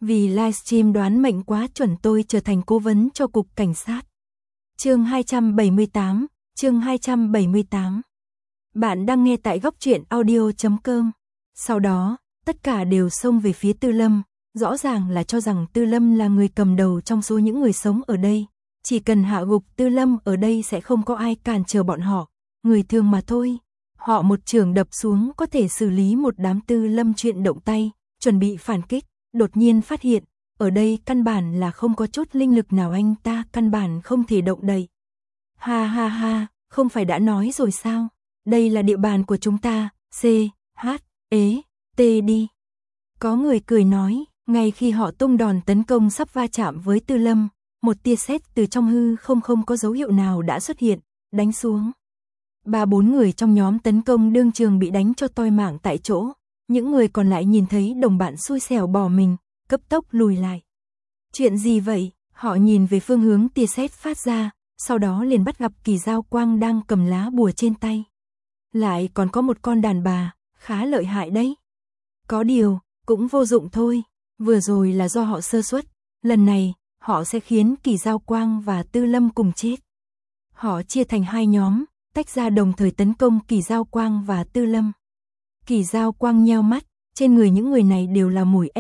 Vì livestream đoán mệnh quá chuẩn tôi trở thành cố vấn cho cục cảnh sát. Chương 278, chương 278. Bạn đang nghe tại góc truyện audio.com. Sau đó, tất cả đều xông về phía Tư Lâm, rõ ràng là cho rằng Tư Lâm là người cầm đầu trong số những người sống ở đây. Chỉ cần hạ gục Tư Lâm ở đây sẽ không có ai cản trở bọn họ, người thường mà thôi. Họ một chưởng đập xuống có thể xử lý một đám Tư Lâm chuyện động tay, chuẩn bị phản kích, đột nhiên phát hiện, ở đây căn bản là không có chút linh lực nào, anh ta căn bản không thể động đậy. Ha ha ha, không phải đã nói rồi sao? Đây là địa bàn của chúng ta, C, H, E, T đi. Có người cười nói, ngay khi họ tung đòn tấn công sắp va chạm với Tư Lâm, một tia sét từ trong hư không có dấu hiệu nào đã xuất hiện, đánh xuống. 3-4 người trong nhóm tấn công đương trường bị đánh cho toi mạng tại chỗ, những người còn lại nhìn thấy đồng bạn xui xẻo bỏ mình, cấp tốc lùi lại. Chuyện gì vậy? Họ nhìn về phương hướng tia sét phát ra, sau đó liền bắt gặp Kỳ Giao Quang đang cầm lá bùa trên tay. Lại còn có một con đàn bà, khá lợi hại đấy. Có điều, cũng vô dụng thôi, vừa rồi là do họ sơ suất, lần này, họ sẽ khiến Kỳ Giao Quang và Tư Lâm cùng chết. Họ chia thành hai nhóm, tách ra đồng thời tấn công Kỳ Giao Quang và Tư Lâm. Kỳ Giao Quang nheo mắt, trên người những người này đều là mùi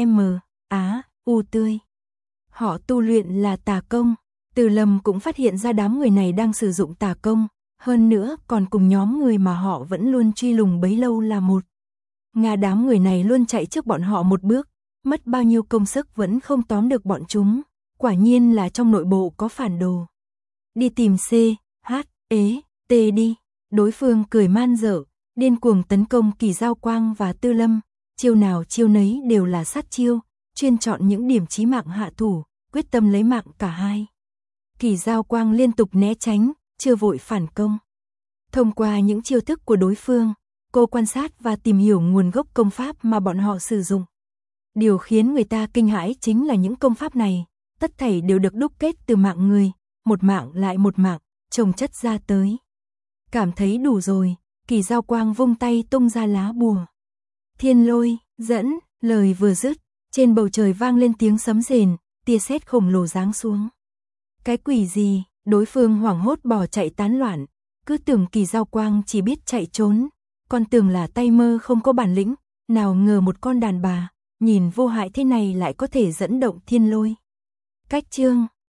u tươi. Họ tu luyện là tà công, Tư Lâm cũng phát hiện ra đám người này đang sử dụng tà công, hơn nữa còn cùng nhóm người mà họ vẫn luôn truy lùng bấy lâu là một. Đám người này luôn chạy trước bọn họ một bước, mất bao nhiêu công sức vẫn không tóm được bọn chúng, quả nhiên là trong nội bộ có phản đồ. Đi tìm C, H, E, T đi, đối phương cười man dở, điên cuồng tấn công Kỳ Giao Quang và Tư Lâm, chiêu nào chiêu nấy đều là sát chiêu, chuyên chọn những điểm chí mạng hạ thủ, quyết tâm lấy mạng cả hai. Kỳ Giao Quang liên tục né tránh, chưa vội phản công. Thông qua những chiêu thức của đối phương, cô quan sát và tìm hiểu nguồn gốc công pháp mà bọn họ sử dụng. Điều khiến người ta kinh hãi chính là những công pháp này, tất thảy đều được đúc kết từ mạng người, một mạng lại một mạng, chồng chất ra tới. Cảm thấy đủ rồi, Kỳ Giao Quang vung tay tung ra lá bùa. Thiên lôi, dẫn, lời vừa dứt, trên bầu trời vang lên tiếng sấm rền, tia sét khổng lồ giáng xuống. Cái quỷ gì? Đối phương hoảng hốt bỏ chạy tán loạn, cứ tưởng Kỳ Giao Quang chỉ biết chạy trốn, còn tưởng là tay mơ không có bản lĩnh, nào ngờ một con đàn bà, nhìn vô hại thế này lại có thể dẫn động thiên lôi. Cách chương